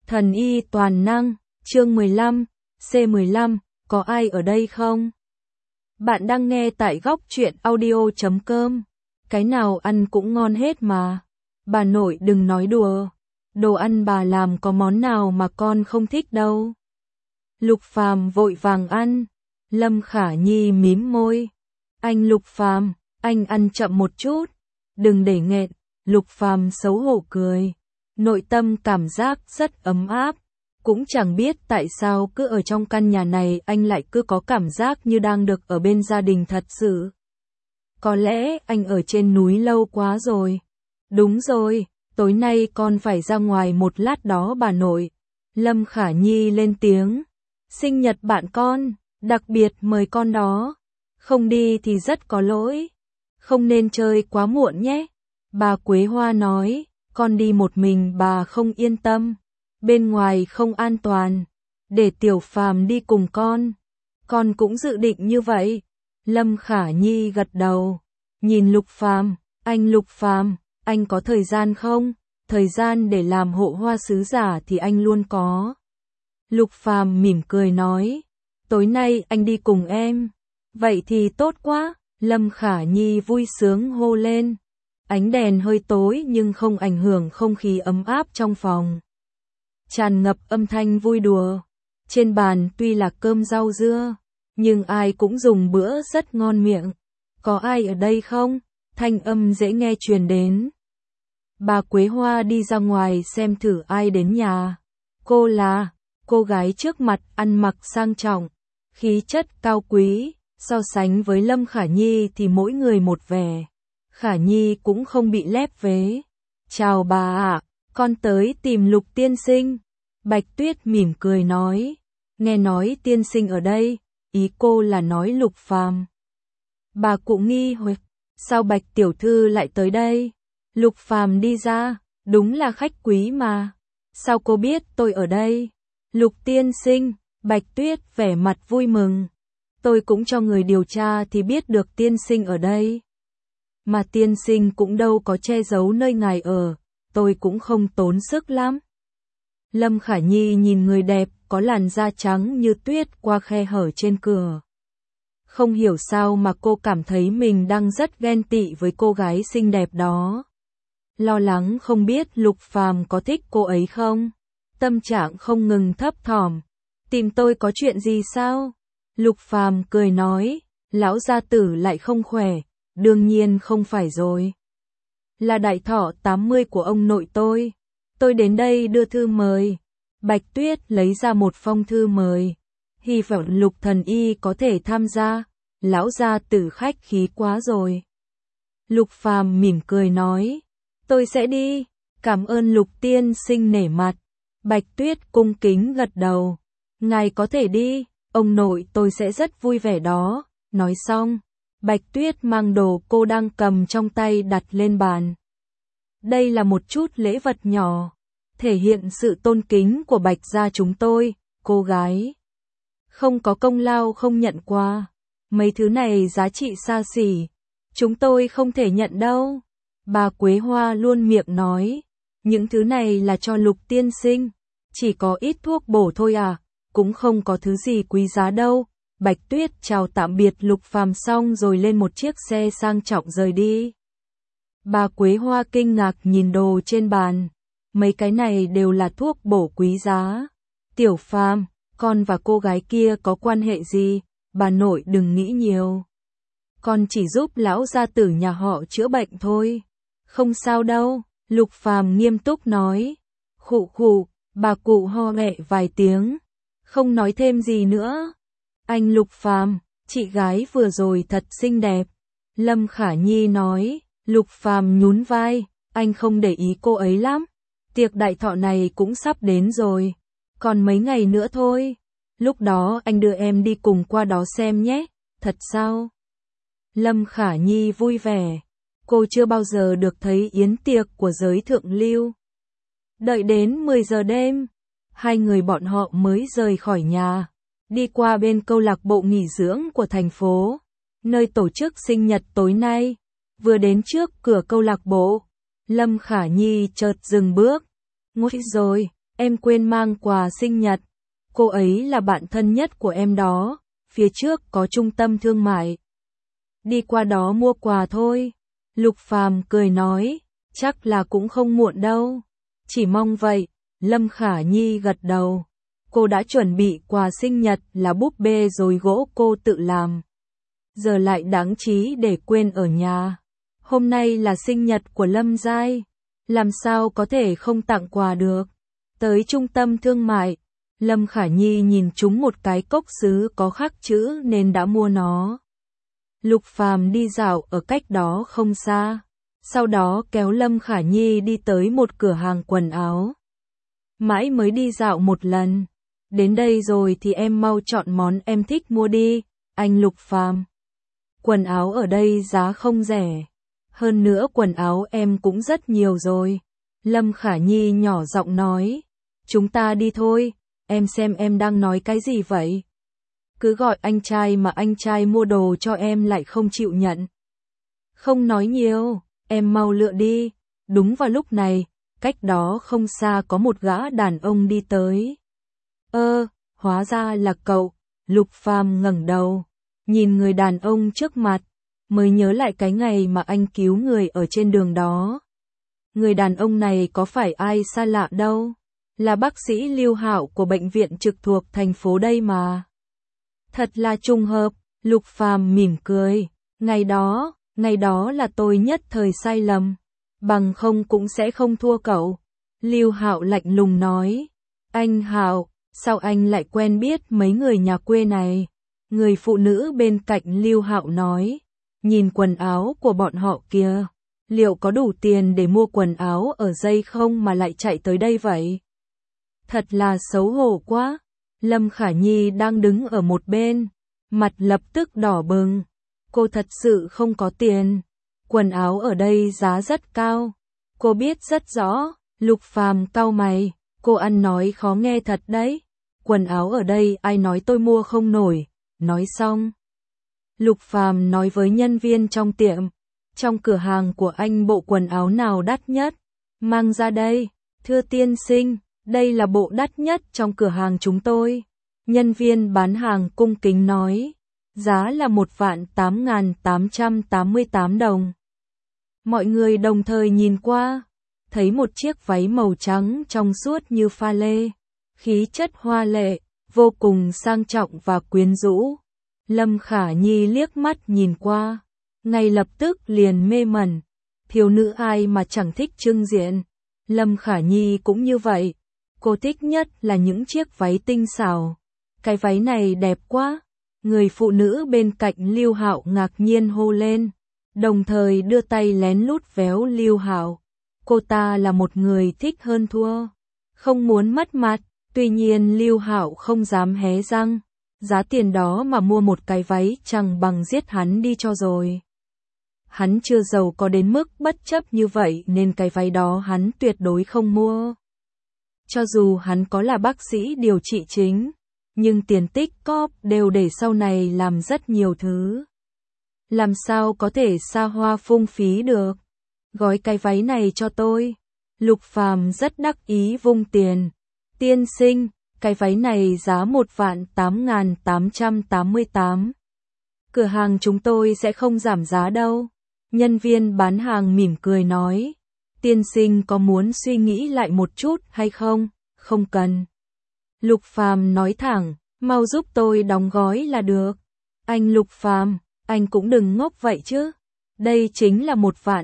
Thần y toàn năng, chương 15, C15, có ai ở đây không? Bạn đang nghe tại góc truyện audio.com. Cái nào ăn cũng ngon hết mà. Bà nội đừng nói đùa. Đồ ăn bà làm có món nào mà con không thích đâu. Lục Phàm vội vàng ăn. Lâm Khả Nhi mím môi. Anh Lục Phàm, anh ăn chậm một chút. Đừng để nghẹn. Lục Phàm xấu hổ cười. Nội tâm cảm giác rất ấm áp. Cũng chẳng biết tại sao cứ ở trong căn nhà này anh lại cứ có cảm giác như đang được ở bên gia đình thật sự. Có lẽ anh ở trên núi lâu quá rồi. Đúng rồi, tối nay con phải ra ngoài một lát đó bà nội. Lâm Khả Nhi lên tiếng. Sinh nhật bạn con, đặc biệt mời con đó. Không đi thì rất có lỗi. Không nên chơi quá muộn nhé. Bà Quế Hoa nói, con đi một mình bà không yên tâm. Bên ngoài không an toàn. Để Tiểu Phàm đi cùng con. Con cũng dự định như vậy. Lâm Khả Nhi gật đầu. Nhìn Lục Phàm, anh Lục Phàm, anh có thời gian không? Thời gian để làm hộ hoa sứ giả thì anh luôn có. Lục Phàm mỉm cười nói. Tối nay anh đi cùng em. Vậy thì tốt quá. Lâm Khả Nhi vui sướng hô lên. Ánh đèn hơi tối nhưng không ảnh hưởng không khí ấm áp trong phòng. Tràn ngập âm thanh vui đùa. Trên bàn tuy là cơm rau dưa, nhưng ai cũng dùng bữa rất ngon miệng. Có ai ở đây không? Thanh âm dễ nghe truyền đến. Bà Quế Hoa đi ra ngoài xem thử ai đến nhà. Cô là cô gái trước mặt ăn mặc sang trọng, khí chất cao quý, so sánh với Lâm Khả Nhi thì mỗi người một vẻ. Khả Nhi cũng không bị lép vế. Chào bà ạ, con tới tìm Lục tiên sinh. Bạch Tuyết mỉm cười nói. Nghe nói tiên sinh ở đây, ý cô là nói Lục Phàm. Bà cụ nghi hoặc, sao Bạch tiểu thư lại tới đây? Lục Phàm đi ra, đúng là khách quý mà. Sao cô biết tôi ở đây? Lục tiên sinh, Bạch Tuyết vẻ mặt vui mừng. Tôi cũng cho người điều tra thì biết được tiên sinh ở đây. Mà tiên sinh cũng đâu có che giấu nơi ngài ở, tôi cũng không tốn sức lắm. Lâm Khả Nhi nhìn người đẹp có làn da trắng như tuyết qua khe hở trên cửa. Không hiểu sao mà cô cảm thấy mình đang rất ghen tị với cô gái xinh đẹp đó. Lo lắng không biết Lục Phàm có thích cô ấy không? Tâm trạng không ngừng thấp thỏm. Tìm tôi có chuyện gì sao? Lục Phàm cười nói, lão gia tử lại không khỏe, đương nhiên không phải rồi. Là đại thọ 80 của ông nội tôi đến đây đưa thư mời. Bạch Tuyết lấy ra một phong thư mời. Hy vọng Lục thần y có thể tham gia, lão gia tử khách khí quá rồi. Lục Phàm mỉm cười nói, tôi sẽ đi, cảm ơn Lục tiên sinh nể mặt. Bạch Tuyết cung kính gật đầu, ngài có thể đi, ông nội tôi sẽ rất vui vẻ đó. Nói xong, Bạch Tuyết mang đồ cô đang cầm trong tay đặt lên bàn. Đây là một chút lễ vật nhỏ, thể hiện sự tôn kính của Bạch gia chúng tôi, cô gái. Không có công lao không nhận qua, mấy thứ này giá trị xa xỉ, chúng tôi không thể nhận đâu. Bà Quế Hoa luôn miệng nói, những thứ này là cho Lục tiên sinh, chỉ có ít thuốc bổ thôi à, cũng không có thứ gì quý giá đâu. Bạch Tuyết chào tạm biệt Lục Phàm xong rồi lên một chiếc xe sang trọng rời đi. Bà Quế Hoa kinh ngạc nhìn đồ trên bàn, mấy cái này đều là thuốc bổ quý giá. Tiểu Phàm, con và cô gái kia có quan hệ gì? Bà nội đừng nghĩ nhiều. Con chỉ giúp lão gia tử nhà họ chữa bệnh thôi. Không sao đâu, Lục Phàm nghiêm túc nói. Khụ khụ, bà cụ ho nhẹ vài tiếng, không nói thêm gì nữa. Anh Lục Phàm, chị gái vừa rồi thật xinh đẹp. Lâm Khả Nhi nói. Lục Phàm nhún vai, anh không để ý cô ấy lắm. Tiệc đại thọ này cũng sắp đến rồi, còn mấy ngày nữa thôi. Lúc đó anh đưa em đi cùng qua đó xem nhé. Thật sao? Lâm Khả Nhi vui vẻ. Cô chưa bao giờ được thấy yến tiệc của giới thượng lưu. Đợi đến 10 giờ đêm, hai người bọn họ mới rời khỏi nhà, đi qua bên câu lạc bộ nghỉ dưỡng của thành phố, nơi tổ chức sinh nhật tối nay. Vừa đến trước cửa câu lạc bộ, Lâm Khả Nhi chợt dừng bước. Ngồi rồi, em quên mang quà sinh nhật. Cô ấy là bạn thân nhất của em đó, phía trước có trung tâm thương mại. Đi qua đó mua quà thôi. Lục Phàm cười nói, chắc là cũng không muộn đâu. Chỉ mong vậy. Lâm Khả Nhi gật đầu. Cô đã chuẩn bị quà sinh nhật là búp bê rồi gỗ cô tự làm. Giờ lại đáng trí để quên ở nhà. Hôm nay là sinh nhật của Lâm Giai. Làm sao có thể không tặng quà được. Tới trung tâm thương mại, Lâm Khả Nhi nhìn trúng một cái cốc sứ có khắc chữ nên đã mua nó. Lục Phàm đi dạo ở cách đó không xa. Sau đó kéo Lâm Khả Nhi đi tới một cửa hàng quần áo. Mãi mới đi dạo một lần. Đến đây rồi thì em mau chọn món em thích mua đi, anh Lục Phàm. Quần áo ở đây giá không rẻ. Hơn nữa quần áo em cũng rất nhiều rồi. Lâm Khả Nhi nhỏ giọng nói. Chúng ta đi thôi, em xem em đang nói cái gì vậy? Cứ gọi anh trai mà anh trai mua đồ cho em lại không chịu nhận. Không nói nhiều, em mau lựa đi. Đúng vào lúc này, cách đó không xa có một gã đàn ông đi tới. Hóa ra là cậu. Lục Phàm ngẩng đầu, nhìn người đàn ông trước mặt, mới nhớ lại cái ngày mà anh cứu người ở trên đường đó. Người đàn ông này có phải ai xa lạ đâu, là bác sĩ Lưu Hạo của bệnh viện trực thuộc thành phố đây mà. Thật là trùng hợp, Lục Phàm mỉm cười, ngày đó là tôi nhất thời sai lầm, bằng không cũng sẽ không thua cậu. Lưu Hạo lạnh lùng nói, anh Hạo, sao anh lại quen biết mấy người nhà quê này? Người phụ nữ bên cạnh Lưu Hạo nói, nhìn quần áo của bọn họ kìa, liệu có đủ tiền để mua quần áo ở dây không mà lại chạy tới đây vậy? Thật là xấu hổ quá. Lâm Khả Nhi đang đứng ở một bên, mặt lập tức đỏ bừng. Cô thật sự không có tiền. Quần áo ở đây giá rất cao. Cô biết rất rõ. Lục Phàm cau mày, cô ăn nói khó nghe thật đấy. Quần áo ở đây ai nói tôi mua không nổi. Nói xong, Lục Phàm nói với nhân viên trong tiệm, trong cửa hàng của anh bộ quần áo nào đắt nhất? Mang ra đây. Thưa tiên sinh, đây là bộ đắt nhất trong cửa hàng chúng tôi. Nhân viên bán hàng cung kính nói, giá là 1.888 đồng. Mọi người đồng thời nhìn qua, thấy một chiếc váy màu trắng trong suốt như pha lê, khí chất hoa lệ, vô cùng sang trọng và quyến rũ. Lâm Khả Nhi liếc mắt nhìn qua, ngay lập tức liền mê mẩn. Thiếu nữ ai mà chẳng thích trưng diện. Lâm Khả Nhi cũng như vậy. Cô thích nhất là những chiếc váy tinh xảo. Cái váy này đẹp quá. Người phụ nữ bên cạnh Lưu Hạo ngạc nhiên hô lên, đồng thời đưa tay lén lút véo Lưu Hạo. Cô ta là một người thích hơn thua, không muốn mất mặt. Tuy nhiên Lưu Hạo không dám hé răng. Giá tiền đó mà mua một cái váy chẳng bằng giết hắn đi cho rồi. Hắn chưa giàu có đến mức bất chấp như vậy nên cái váy đó hắn tuyệt đối không mua. Cho dù hắn có là bác sĩ điều trị chính, nhưng tiền tích cóp đều để sau này làm rất nhiều thứ. Làm sao có thể xa hoa phung phí được? Gói cái váy này cho tôi. Lục Phàm rất đắc ý vung tiền. Tiên sinh, cái váy này giá 1.888. Cửa hàng chúng tôi sẽ không giảm giá đâu. Nhân viên bán hàng mỉm cười nói, tiên sinh có muốn suy nghĩ lại một chút hay không? Không cần. Lục Phàm nói thẳng, mau giúp tôi đóng gói là được. Anh Lục Phàm, anh cũng đừng ngốc vậy chứ. Đây chính là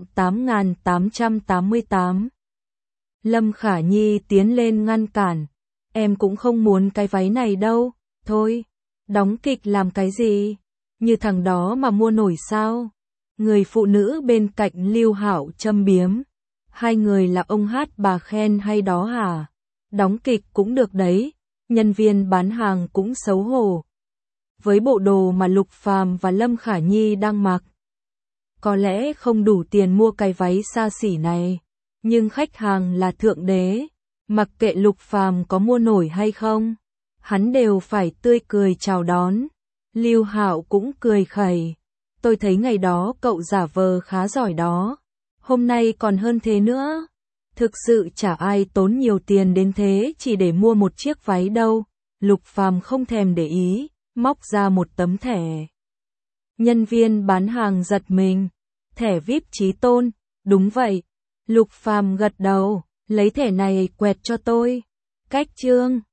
1.888. Lâm Khả Nhi tiến lên ngăn cản. Em cũng không muốn cái váy này đâu. Thôi, đóng kịch làm cái gì? Như thằng đó mà mua nổi sao? Người phụ nữ bên cạnh Lưu Hạo châm biếm. Hai người là ông hát bà khen hay đó hả? Đóng kịch cũng được đấy. Nhân viên bán hàng cũng xấu hổ. Với bộ đồ mà Lục Phàm và Lâm Khả Nhi đang mặc, có lẽ không đủ tiền mua cái váy xa xỉ này. Nhưng khách hàng là thượng đế. Mặc kệ Lục Phàm có mua nổi hay không, hắn đều phải tươi cười chào đón. Lưu Hạo cũng cười khẩy. Tôi thấy ngày đó cậu giả vờ khá giỏi đó. Hôm nay còn hơn thế nữa. Thực sự chả ai tốn nhiều tiền đến thế chỉ để mua một chiếc váy đâu. Lục Phàm không thèm để ý, móc ra một tấm thẻ. Nhân viên bán hàng giật mình. Thẻ VIP Chí Tôn, đúng vậy. Lục Phàm gật đầu, lấy thẻ này quẹt cho tôi. Cách chương